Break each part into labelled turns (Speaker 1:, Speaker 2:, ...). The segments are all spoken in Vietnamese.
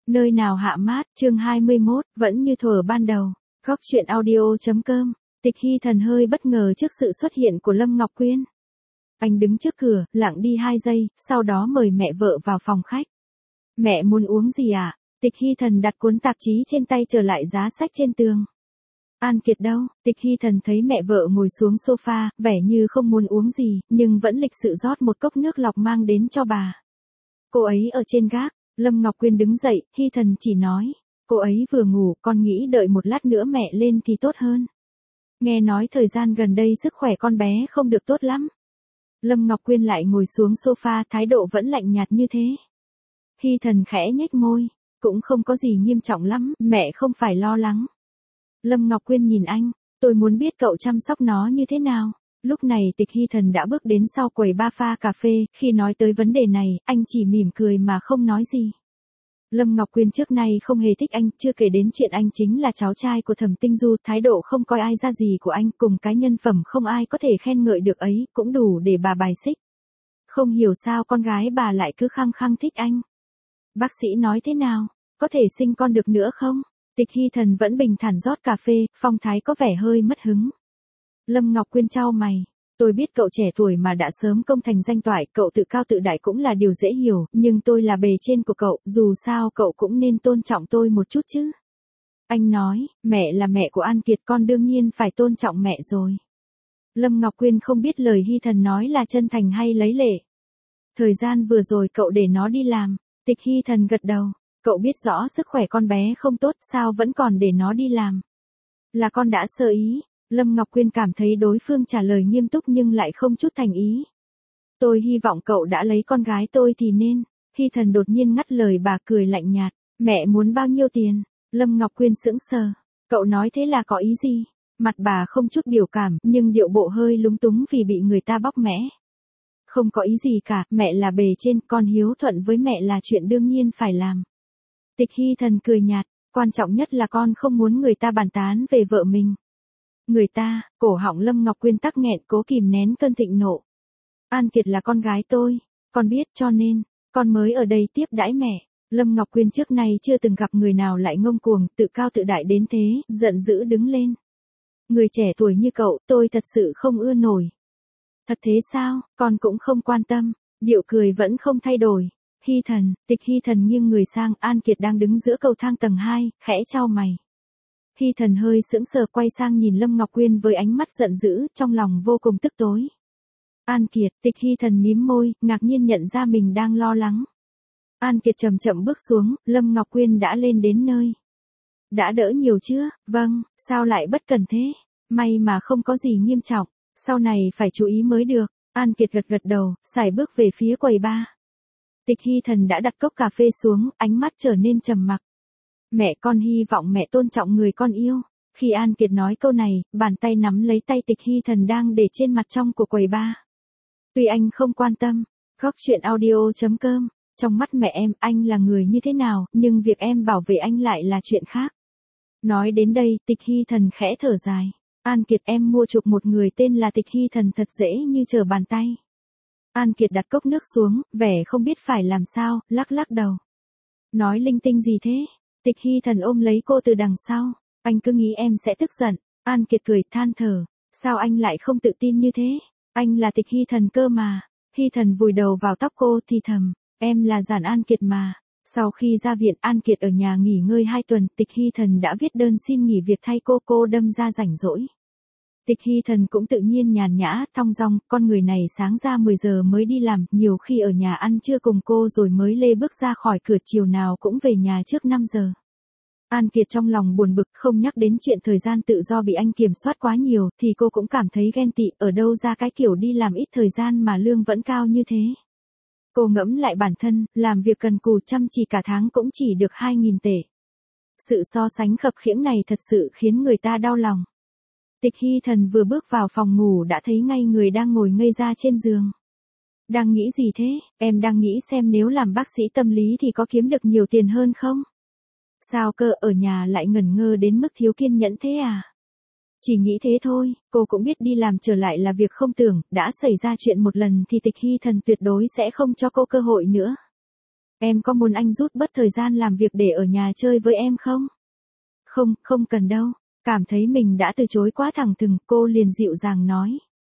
Speaker 1: Nơi nào hạ mát, chương 21, vẫn như thuở ban đầu. Góc truyện audio.com. Tịch Hy Thần hơi bất ngờ trước sự xuất hiện của Lâm Ngọc Quyên. Anh đứng trước cửa, lặng đi 2 giây, sau đó mời mẹ vợ vào phòng khách. Mẹ muốn uống gì ạ? Tịch Hy Thần đặt cuốn tạp chí trên tay trở lại giá sách trên tường. An Kiệt đâu? Tịch Hy Thần thấy mẹ vợ ngồi xuống sofa, vẻ như không muốn uống gì, nhưng vẫn lịch sự rót một cốc nước lọc mang đến cho bà. Cô ấy ở trên gác. Lâm Ngọc Quyên đứng dậy, Hy Thần chỉ nói. Cô ấy vừa ngủ, con nghĩ đợi một lát nữa mẹ lên thì tốt hơn. Nghe nói thời gian gần đây sức khỏe con bé không được tốt lắm. Lâm Ngọc Quyên lại ngồi xuống sofa, thái độ vẫn lạnh nhạt như thế. Hy Thần khẽ nhếch môi. Cũng không có gì nghiêm trọng lắm, mẹ không phải lo lắng. Lâm Ngọc Quyên nhìn anh. Tôi muốn biết cậu chăm sóc nó như thế nào. Lúc này Tịch Hy Thần đã bước đến sau quầy ba pha cà phê, khi nói tới vấn đề này, anh chỉ mỉm cười mà không nói gì. Lâm Ngọc Quyên trước nay không hề thích anh, chưa kể đến chuyện anh chính là cháu trai của Thẩm Tinh Du, thái độ không coi ai ra gì của anh, cùng cái nhân phẩm không ai có thể khen ngợi được ấy, cũng đủ để bà bài xích. Không hiểu sao con gái bà lại cứ khăng khăng thích anh. Bác sĩ nói thế nào? Có thể sinh con được nữa không? Tịch Hy Thần vẫn bình thản rót cà phê, phong thái có vẻ hơi mất hứng. Lâm Ngọc Quyên chau mày. Tôi biết cậu trẻ tuổi mà đã sớm công thành danh toại, cậu tự cao tự đại cũng là điều dễ hiểu, nhưng tôi là bề trên của cậu, dù sao cậu cũng nên tôn trọng tôi một chút chứ. Anh nói, mẹ là mẹ của An Kiệt, con đương nhiên phải tôn trọng mẹ rồi. Lâm Ngọc Quyên không biết lời Hy Thần nói là chân thành hay lấy lệ. Thời gian vừa rồi cậu để nó đi làm. Tịch Hy Thần gật đầu. Cậu biết rõ sức khỏe con bé không tốt, sao vẫn còn để nó đi làm? Là con đã sơ ý. Lâm Ngọc Quyên cảm thấy đối phương trả lời nghiêm túc nhưng lại không chút thành ý. Tôi hy vọng cậu đã lấy con gái tôi thì nên. Hy Thần đột nhiên ngắt lời bà, cười lạnh nhạt. Mẹ muốn bao nhiêu tiền? Lâm Ngọc Quyên sững sờ. Cậu nói thế là có ý gì? Mặt bà không chút biểu cảm, nhưng điệu bộ hơi lúng túng vì bị người ta bóc mẽ. Không có ý gì cả, mẹ là bề trên, con hiếu thuận với mẹ là chuyện đương nhiên phải làm. Tịch Hy Thần cười nhạt, quan trọng nhất là con không muốn người ta bàn tán về vợ mình. Người ta, cổ họng Lâm Ngọc Quyên tắc nghẹn, cố kìm nén cơn thịnh nộ. An Kiệt là con gái tôi, con biết, cho nên, con mới ở đây tiếp đãi mẹ. Lâm Ngọc Quyên trước nay chưa từng gặp người nào lại ngông cuồng, tự cao tự đại đến thế, giận dữ đứng lên. Người trẻ tuổi như cậu, tôi thật sự không ưa nổi. Thật thế sao, con cũng không quan tâm, điệu cười vẫn không thay đổi. Hy Thần, Tịch Hy Thần nghiêng người sang, An Kiệt đang đứng giữa cầu thang tầng 2, khẽ chau mày. Hy Thần hơi sững sờ quay sang nhìn Lâm Ngọc Quyên với ánh mắt giận dữ, trong lòng vô cùng tức tối. An Kiệt, Tịch Hy Thần mím môi, ngạc nhiên nhận ra mình đang lo lắng. An Kiệt chậm chậm bước xuống, Lâm Ngọc Quyên đã lên đến nơi. Đã đỡ nhiều chưa? Vâng, sao lại bất cần thế? May mà không có gì nghiêm trọng, sau này phải chú ý mới được. An Kiệt gật gật đầu, sải bước về phía quầy bar. Tịch Hy Thần đã đặt cốc cà phê xuống, ánh mắt trở nên trầm mặc. Mẹ, con hy vọng mẹ tôn trọng người con yêu. Khi An Kiệt nói câu này, bàn tay nắm lấy tay Tịch Hy Thần đang để trên mặt trong của quầy bar. Tuy anh không quan tâm, góc truyện audio.com, trong mắt mẹ em, anh là người như thế nào, nhưng việc em bảo vệ anh lại là chuyện khác. Nói đến đây, Tịch Hy Thần khẽ thở dài. An Kiệt, em mua chuộc một người tên là Tịch Hy Thần thật dễ như trở bàn tay. An Kiệt đặt cốc nước xuống, vẻ không biết phải làm sao, lắc lắc đầu. Nói linh tinh gì thế? Tịch Hy Thần ôm lấy cô từ đằng sau. Anh cứ nghĩ em sẽ tức giận. An Kiệt cười than thở. Sao anh lại không tự tin như thế? Anh là Tịch Hy Thần cơ mà. Hy Thần vùi đầu vào tóc cô thì thầm. Em là Giản An Kiệt mà. Sau khi ra viện, An Kiệt ở nhà nghỉ ngơi 2 tuần, Tịch Hy Thần đã viết đơn xin nghỉ việc thay cô đâm ra rảnh rỗi. Tịch Hy Thần cũng tự nhiên nhàn nhã, thong dong, con người này sáng ra 10 giờ mới đi làm, nhiều khi ở nhà ăn trưa cùng cô rồi mới lê bước ra khỏi cửa, chiều nào cũng về nhà trước 5 giờ. An Kiệt trong lòng buồn bực, không nhắc đến chuyện thời gian tự do bị anh kiểm soát quá nhiều, thì cô cũng cảm thấy ghen tị, ở đâu ra cái kiểu đi làm ít thời gian mà lương vẫn cao như thế. Cô ngẫm lại bản thân, làm việc cần cù chăm chỉ cả tháng cũng chỉ được 2.000 tệ. Sự so sánh khập khiễng này thật sự khiến người ta đau lòng. Tịch Hy Thần vừa bước vào phòng ngủ đã thấy ngay người đang ngồi ngây ra trên giường. Đang nghĩ gì thế? Em đang nghĩ xem nếu làm bác sĩ tâm lý thì có kiếm được nhiều tiền hơn không? Sao cơ, ở nhà lại ngẩn ngơ đến mức thiếu kiên nhẫn thế à? Chỉ nghĩ thế thôi, cô cũng biết đi làm trở lại là việc không tưởng, đã xảy ra chuyện một lần thì Tịch Hy Thần tuyệt đối sẽ không cho cô cơ hội nữa. Em có muốn anh rút bớt thời gian làm việc để ở nhà chơi với em không? Không, không cần đâu. Cảm thấy mình đã từ chối quá thẳng thừng, cô liền dịu dàng nói.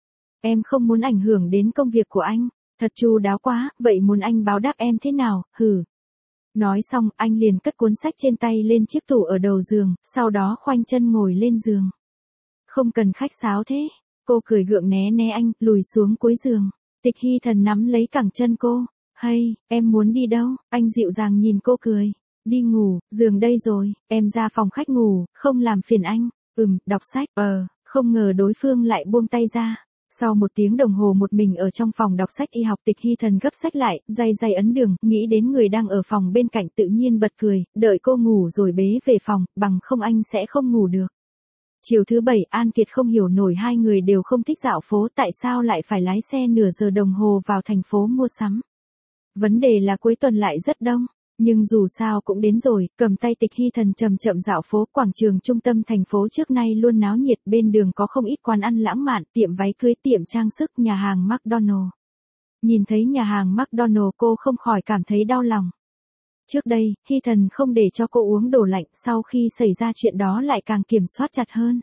Speaker 1: Em không muốn ảnh hưởng đến công việc của anh. Thật chu đáo quá, vậy muốn anh báo đáp em thế nào, hử? Nói xong, anh liền cất cuốn sách trên tay lên chiếc tủ ở đầu giường, sau đó khoanh chân ngồi lên giường. Không cần khách sáo thế. Cô cười gượng né né anh, lùi xuống cuối giường. Tịch Hy Thần nắm lấy cẳng chân cô. Hay, em muốn đi đâu? Anh dịu dàng nhìn cô cười. Đi ngủ, giường đây rồi, em ra phòng khách ngủ, không làm phiền anh. Đọc sách. Không ngờ đối phương lại buông tay ra. Sau 1 tiếng đồng hồ một mình ở trong phòng đọc sách y học, Tịch Hy Thần gấp sách lại, day day ấn đường, nghĩ đến người đang ở phòng bên cạnh tự nhiên bật cười, đợi cô ngủ rồi bế về phòng, bằng không anh sẽ không ngủ được. Chiều thứ 7, An Kiệt không hiểu nổi hai người đều không thích dạo phố, tại sao lại phải lái xe nửa giờ đồng hồ vào thành phố mua sắm. Vấn đề là cuối tuần lại rất đông. Nhưng dù sao cũng đến rồi, cầm tay Tịch Hy Thần chậm chậm dạo phố, quảng trường trung tâm thành phố trước nay luôn náo nhiệt, bên đường có không ít quán ăn lãng mạn, tiệm váy cưới, tiệm trang sức, nhà hàng McDonald. Nhìn thấy nhà hàng McDonald cô không khỏi cảm thấy đau lòng. Trước đây, Hy Thần không để cho cô uống đồ lạnh, sau khi xảy ra chuyện đó lại càng kiểm soát chặt hơn.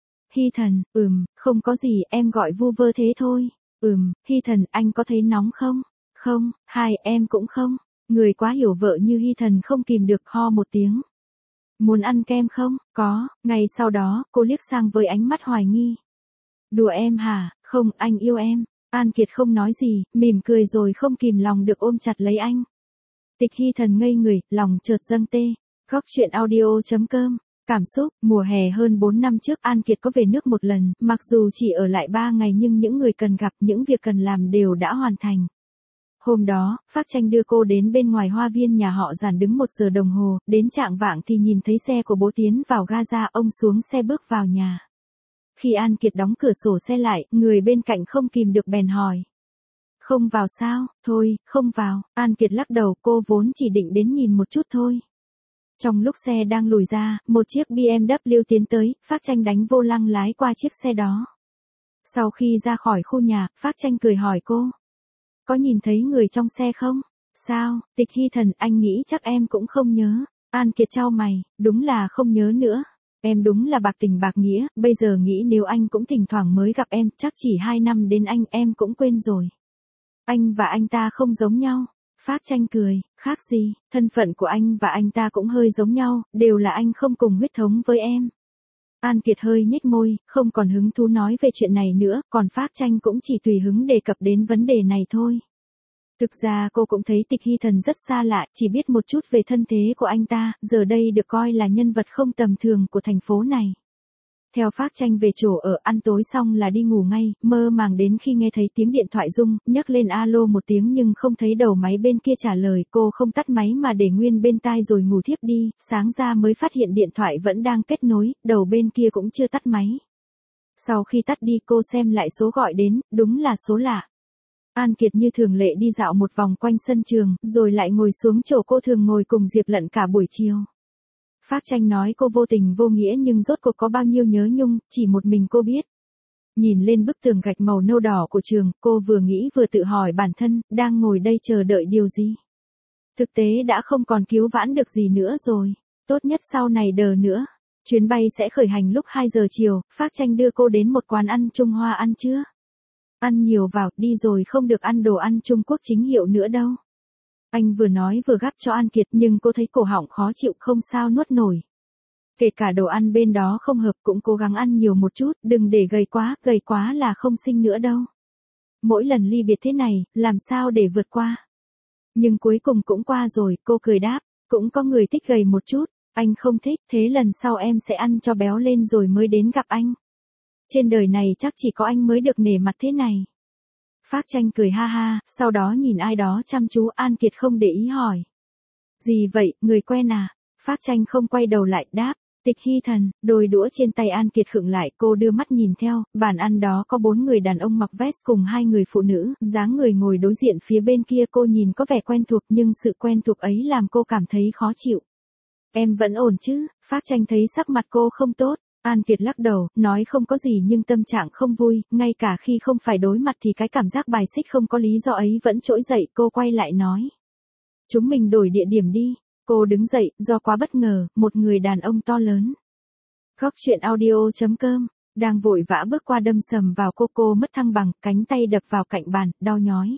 Speaker 1: Hy Thần, không có gì, em gọi vu vơ thế thôi. Hy Thần, anh có thấy nóng không? Không, em cũng không. Người quá hiểu vợ như Hy Thần không kìm được ho một tiếng. Muốn ăn kem không? Có. Ngay sau đó, cô liếc sang với ánh mắt hoài nghi. Đùa em hả? Không, anh yêu em. An Kiệt không nói gì, mỉm cười rồi không kìm lòng được ôm chặt lấy anh. Tịch Hy Thần ngây người, lòng chợt dâng tê. Góc truyện audio.com. Cảm xúc, mùa hè hơn 4 năm trước An Kiệt có về nước một lần, mặc dù chỉ ở lại 3 ngày nhưng những người cần gặp, những việc cần làm đều đã hoàn thành. Hôm đó, Phác Tranh đưa cô đến bên ngoài hoa viên nhà họ Giản đứng 1 giờ đồng hồ, đến chạng vạng thì nhìn thấy xe của bố tiến vào ga ra, ông xuống xe bước vào nhà. Khi An Kiệt đóng cửa sổ xe lại, người bên cạnh không kìm được bèn hỏi. Không vào sao? Thôi, không vào. An Kiệt lắc đầu, cô vốn chỉ định đến nhìn một chút thôi. Trong lúc xe đang lùi ra, một chiếc BMW tiến tới, Phác Tranh đánh vô lăng lái qua chiếc xe đó. Sau khi ra khỏi khu nhà, Phác Tranh cười hỏi cô. Có nhìn thấy người trong xe không? Sao? Tịch Hy Thần, anh nghĩ chắc em cũng không nhớ. An Kiệt chau mày, đúng là không nhớ nữa. Em đúng là bạc tình bạc nghĩa, bây giờ nghĩ nếu anh cũng thỉnh thoảng mới gặp em, chắc chỉ 2 năm đến anh em cũng quên rồi. Anh và anh ta không giống nhau. Phác Tranh cười, khác gì, thân phận của anh và anh ta cũng hơi giống nhau, đều là anh không cùng huyết thống với em. An Kiệt hơi nhếch môi, không còn hứng thú nói về chuyện này nữa, còn Phác Tranh cũng chỉ tùy hứng đề cập đến vấn đề này thôi. Thực ra cô cũng thấy Tịch Hy Thần rất xa lạ, chỉ biết một chút về thân thế của anh ta, giờ đây được coi là nhân vật không tầm thường của thành phố này. Theo Phác Tranh về chỗ ở, ăn tối xong là đi ngủ ngay, mơ màng đến khi nghe thấy tiếng điện thoại rung, nhấc lên alo một tiếng nhưng không thấy đầu máy bên kia trả lời, cô không tắt máy mà để nguyên bên tai rồi ngủ thiếp đi, sáng ra mới phát hiện điện thoại vẫn đang kết nối, đầu bên kia cũng chưa tắt máy. Sau khi tắt đi cô xem lại số gọi đến, đúng là số lạ. An Kiệt như thường lệ đi dạo một vòng quanh sân trường, rồi lại ngồi xuống chỗ cô thường ngồi cùng Diệp Lận cả buổi chiều. Phác Tranh nói cô vô tình vô nghĩa nhưng rốt cuộc có bao nhiêu nhớ nhung, chỉ một mình cô biết. Nhìn lên bức tường gạch màu nâu đỏ của trường, cô vừa nghĩ vừa tự hỏi bản thân, đang ngồi đây chờ đợi điều gì. Thực tế đã không còn cứu vãn được gì nữa rồi, tốt nhất sau này đờ nữa. Chuyến bay sẽ khởi hành lúc 2 giờ chiều, Phác Tranh đưa cô đến một quán ăn Trung Hoa ăn trưa. Ăn nhiều vào, đi rồi không được ăn đồ ăn Trung Quốc chính hiệu nữa đâu. Anh vừa nói vừa gắp cho An Kiệt nhưng cô thấy cổ họng khó chịu không sao nuốt nổi. Kể cả đồ ăn bên đó không hợp cũng cố gắng ăn nhiều một chút, đừng để gầy quá là không xinh nữa đâu. Mỗi lần ly biệt thế này, làm sao để vượt qua. Nhưng cuối cùng cũng qua rồi, cô cười đáp, cũng có người thích gầy một chút, anh không thích, thế lần sau em sẽ ăn cho béo lên rồi mới đến gặp anh. Trên đời này chắc chỉ có anh mới được nể mặt thế này. Phác Tranh cười ha ha, sau đó nhìn ai đó chăm chú. An Kiệt không để ý hỏi. Gì vậy, người quen à? Phác Tranh không quay đầu lại đáp. Tịch Hy Thần. Đôi đũa trên tay An Kiệt khựng lại, cô đưa mắt nhìn theo, bàn ăn đó có 4 người đàn ông mặc vest cùng 2 người phụ nữ, dáng người ngồi đối diện phía bên kia cô nhìn có vẻ quen thuộc nhưng sự quen thuộc ấy làm cô cảm thấy khó chịu. Em vẫn ổn chứ? Phác Tranh thấy sắc mặt cô không tốt. An Kiệt lắc đầu, nói không có gì nhưng tâm trạng không vui, ngay cả khi không phải đối mặt thì cái cảm giác bài xích không có lý do ấy vẫn trỗi dậy, cô quay lại nói. Chúng mình đổi địa điểm đi. Cô đứng dậy, do quá bất ngờ, một người đàn ông to lớn. Góc chuyện audio.com, đang vội vã bước qua đâm sầm vào cô mất thăng bằng, cánh tay đập vào cạnh bàn, đau nhói.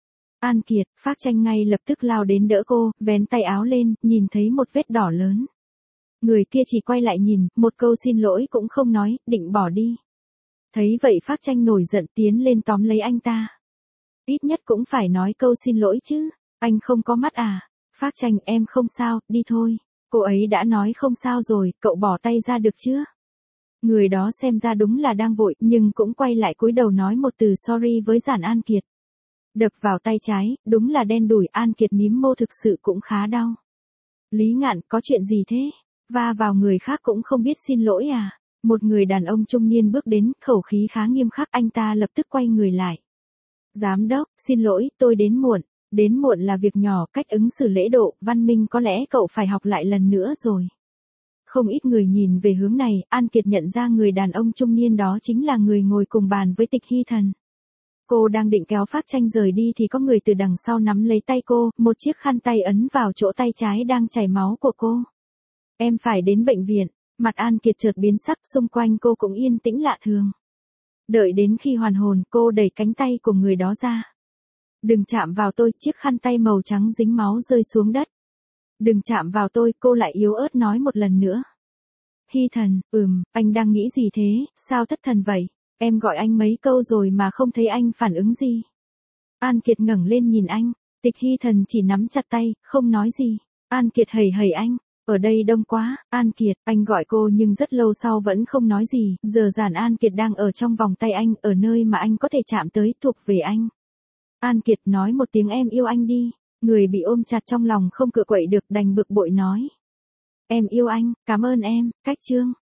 Speaker 1: An Kiệt, Phác Tranh ngay lập tức lao đến đỡ cô, vén tay áo lên, nhìn thấy một vết đỏ lớn. Người kia chỉ quay lại nhìn, một câu xin lỗi cũng không nói, định bỏ đi. Thấy vậy Phác Tranh nổi giận tiến lên tóm lấy anh ta. Ít nhất cũng phải nói câu xin lỗi chứ, anh không có mắt à? Phác Tranh, em không sao, đi thôi. Cô ấy đã nói không sao rồi, cậu bỏ tay ra được chưa? Người đó xem ra đúng là đang vội, nhưng cũng quay lại cúi đầu nói một từ sorry với Giản An Kiệt. Đập vào tay trái, đúng là đen đủi, An Kiệt mím môi thực sự cũng khá đau. Lý Ngạn, có chuyện gì thế? Va vào người khác cũng không biết xin lỗi à? Một người đàn ông trung niên bước đến, khẩu khí khá nghiêm khắc, anh ta lập tức quay người lại. Giám đốc, xin lỗi, tôi đến muộn. Đến muộn là việc nhỏ, cách ứng xử lễ độ, văn minh có lẽ cậu phải học lại lần nữa rồi. Không ít người nhìn về hướng này, An Kiệt nhận ra người đàn ông trung niên đó chính là người ngồi cùng bàn với Tịch Hy Thần. Cô đang định kéo Phác Tranh rời đi thì có người từ đằng sau nắm lấy tay cô, một chiếc khăn tay ấn vào chỗ tay trái đang chảy máu của cô. Em phải đến bệnh viện, mặt An Kiệt chợt biến sắc, xung quanh cô cũng yên tĩnh lạ thường. Đợi đến khi hoàn hồn, cô đẩy cánh tay của người đó ra. Đừng chạm vào tôi, chiếc khăn tay màu trắng dính máu rơi xuống đất. Đừng chạm vào tôi, cô lại yếu ớt nói một lần nữa. Hy Thần, anh đang nghĩ gì thế, sao thất thần vậy? Em gọi anh mấy câu rồi mà không thấy anh phản ứng gì. An Kiệt ngẩng lên nhìn anh, Tịch Hy Thần chỉ nắm chặt tay, không nói gì. An Kiệt hầy hầy anh, ở đây đông quá, An Kiệt, anh gọi cô nhưng rất lâu sau vẫn không nói gì, giờ Giản An Kiệt đang ở trong vòng tay anh, ở nơi mà anh có thể chạm tới, thuộc về anh. An Kiệt nói một tiếng em yêu anh đi, người bị ôm chặt trong lòng không cựa quậy được đành bực bội nói. Em yêu anh, cảm ơn em, cách chương.